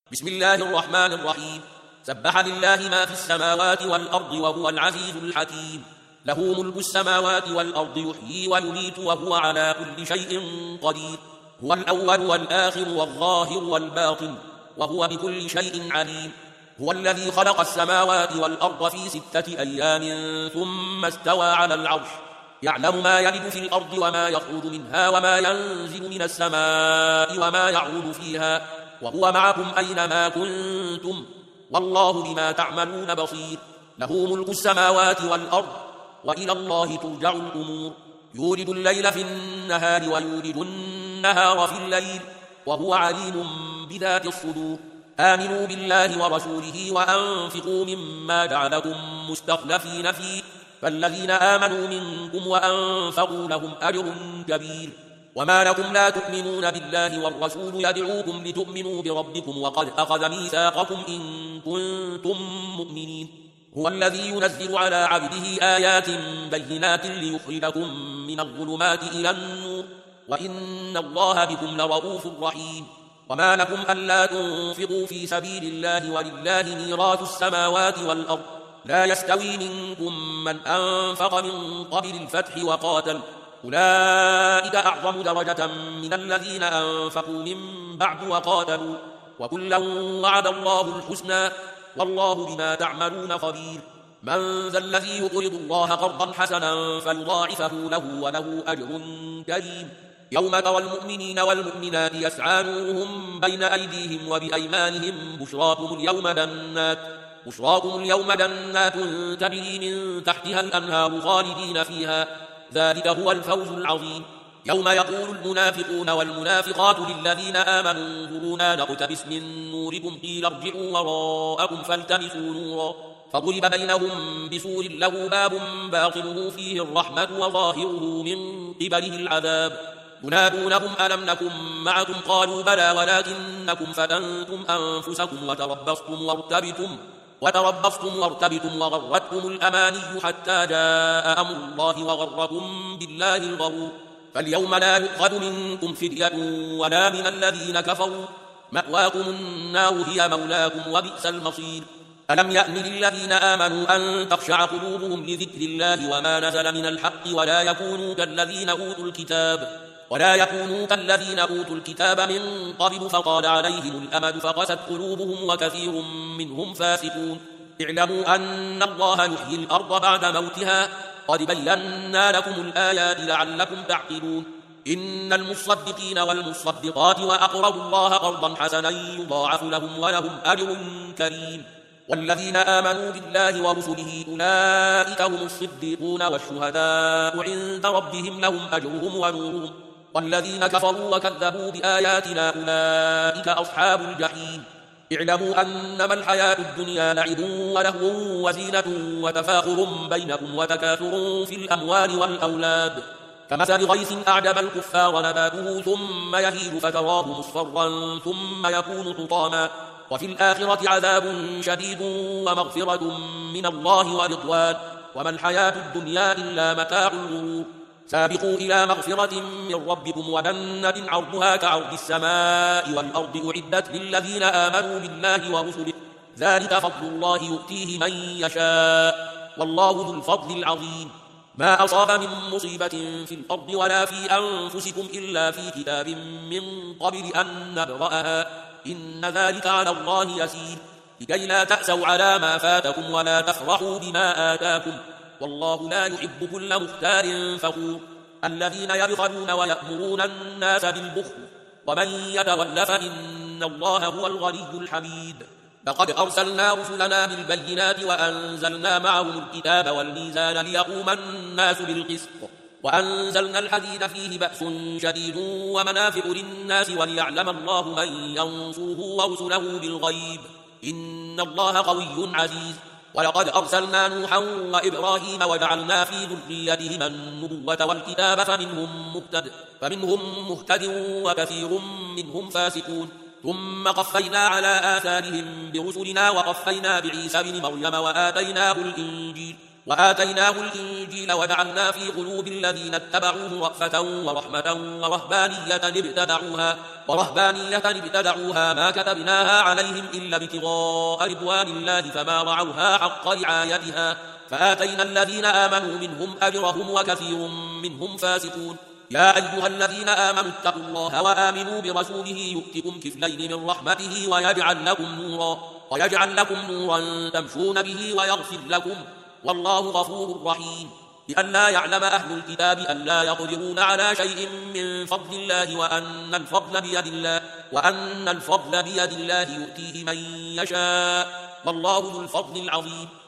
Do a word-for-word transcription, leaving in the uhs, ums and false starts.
بسم الله الرحمن الرحيم. سبح لله ما في السماوات والأرض وهو العزيز الحكيم. له ملك السماوات والأرض يحيي ويميت وهو على كل شيء قدير. هو الأول والآخر والظاهر والباطن وهو بكل شيء عليم. هو الذي خلق السماوات والأرض في ستة أيام ثم استوى على العرش يعلم ما يلج في الأرض وما يخرج منها وما ينزل من السماء وما يعود فيها وهو معكم أينما كنتم والله بما تعملون بصير. له ملك السماوات والأرض وإلى الله ترجع الأمور. يولد الليل في النهار ويولد النهار في الليل وهو عليم بذات الصدور. آمنوا بالله ورسوله وأنفقوا مما جعلكم مستخلفين فيه فالذين آمنوا منكم وأنفقوا لهم أجر كبير. وما لكم لا تؤمنون بالله والرسول يدعوكم لتؤمنوا بربكم وقد أخذ ميثاقكم إن كنتم مؤمنين. هو الذي ينزل على عبده آيات بينات ليخرجكم من الظلمات إلى النور وإن الله بكم لرؤوف رحيم. وما لكم ألا تنفقوا في سبيل الله ولله ميراث السماوات والأرض لا يستوي منكم من أنفق من قبل الفتح وقاتل أولئك أعظم درجة من الذين أنفقوا من بعد وقاتلوا وكلا وعد الله الحسنى والله بما تعملون خبير. من ذا الذي يقرض الله قرضا حسنا فيضاعفه له وله أجر كريم. يوم ترى المؤمنين والمؤمنات يسعى نورهم بين أيديهم وبأيمانهم بشراكم اليوم جنات بشراكم اليوم جنات تجري من تحتها الأنهار خالدين فيها ذلك هو الفوز العظيم. يوم يقول المنافقون والمنافقات للذين آمنوا انظرونا نقتبس من نوركم قيل ارجعوا وراءكم فالتمسوا نورا فضرب بينهم بسور له باب باطنه فيه الرحمة وظاهره من قبله العذاب. ينادونهم ألم نكن معكم قالوا بلى ولكنكم فتنتم أنفسكم وتربصتم وارتبتم وتربصتم وارتبتم وغرتكم الأماني حتى جاء أمر الله وغركم بالله الغرور. فاليوم لا يؤخذ منكم فدية ولا من الذين كفروا مأواكم النار هي مولاكم وبئس المصير. ألم يأن للذين آمنوا أن تخشع قلوبهم لذكر الله وما نزل من الحق ولا يكونوا كالذين أوتوا الكتاب ولا يكونوا كالذين أوتوا الكتاب من قبل فطال عليهم الأمد فقست قلوبهم وكثير منهم فاسقون. اعلموا أن الله يحيي الأرض بعد موتها قد بينا لكم الآيات لعلكم تعقلون. إن المصدقين والمصدقات وأقرضوا الله قرضا حسنا يضاعف لهم ولهم أجر كريم. والذين آمنوا بالله ورسله أولئك هم الصديقون والشهداء عند ربهم لهم أجرهم ونورهم. والذين كفروا وكذبوا بآياتنا أولئك أصحاب الجحيم. اعلموا أنما الحياة الدنيا لعب ولهو وزينة وتفاخر بينكم وتكاثر في الأموال والأولاد كمثل غيث أعجب الكفار نباته ثم يهيج فتراه مصفرا ثم يكون حطاما وفي الآخرة عذاب شديد ومغفرة من الله ورضوان وما الحياة الدنيا إلا متاع الغرور. سابقوا إلى مغفرة من ربكم وجنة عرضها كعرض السماء والأرض أعدت للذين آمنوا بالله ورسله ذلك فضل الله يؤتيه من يشاء والله ذو الفضل العظيم. ما أصاب من مصيبة في الأرض ولا في أنفسكم إلا في كتاب من قبل أن نبرأها إن ذلك على الله يسير لكي لا تأسوا على ما فاتكم ولا تفرحوا بما آتاكم والله لا يحب كل مختار فخور. الذين يبخلون ويأمرون الناس بالبخل ومن يتول فإن الله هو الغني الحميد. لقد أرسلنا رسلنا بالبينات وأنزلنا معهم الكتاب والميزان ليقوم الناس بالقسط وأنزلنا الحديد فيه بأس شديد ومنافع للناس وليعلم الله من ينصره ورسله بالغيب إن الله قوي عزيز. ولقد أرسلنا نوحا وإبراهيم وجعلنا في ذريتهما النبوة والكتاب فمنهم مهتد فمنهم مهتد وكثير منهم فاسقون. ثم قفينا على آثارهم برسلنا وقفينا بعيسى بن مريم وآتيناه الإنجيل وآتيناه الإنجيل وجعلنا في قلوب الذين اتبعوه رأفة ورحمة ورهبانية ابتدعوها, ورهبانية ابتدعوها ما كتبناها عليهم إلا ابتغاء رضوان الله فما رعوها حق رعايتها فآتينا الذين آمنوا منهم أجرهم وكثير منهم فاسقون. يا أيها الذين آمنوا اتقوا الله وآمنوا برسوله يؤتكم كفلين من رحمته ويجعل لكم نورا, ويجعل لكم نورا تمشون به ويغفر لكم والله غفور رحيم. لئلا يعلم أهل الكتاب أن لا يقدرون على شيء من فضل الله وأن الفضل بيد الله, وأن الفضل بيد الله يؤتيه من يشاء والله ذو الفضل العظيم.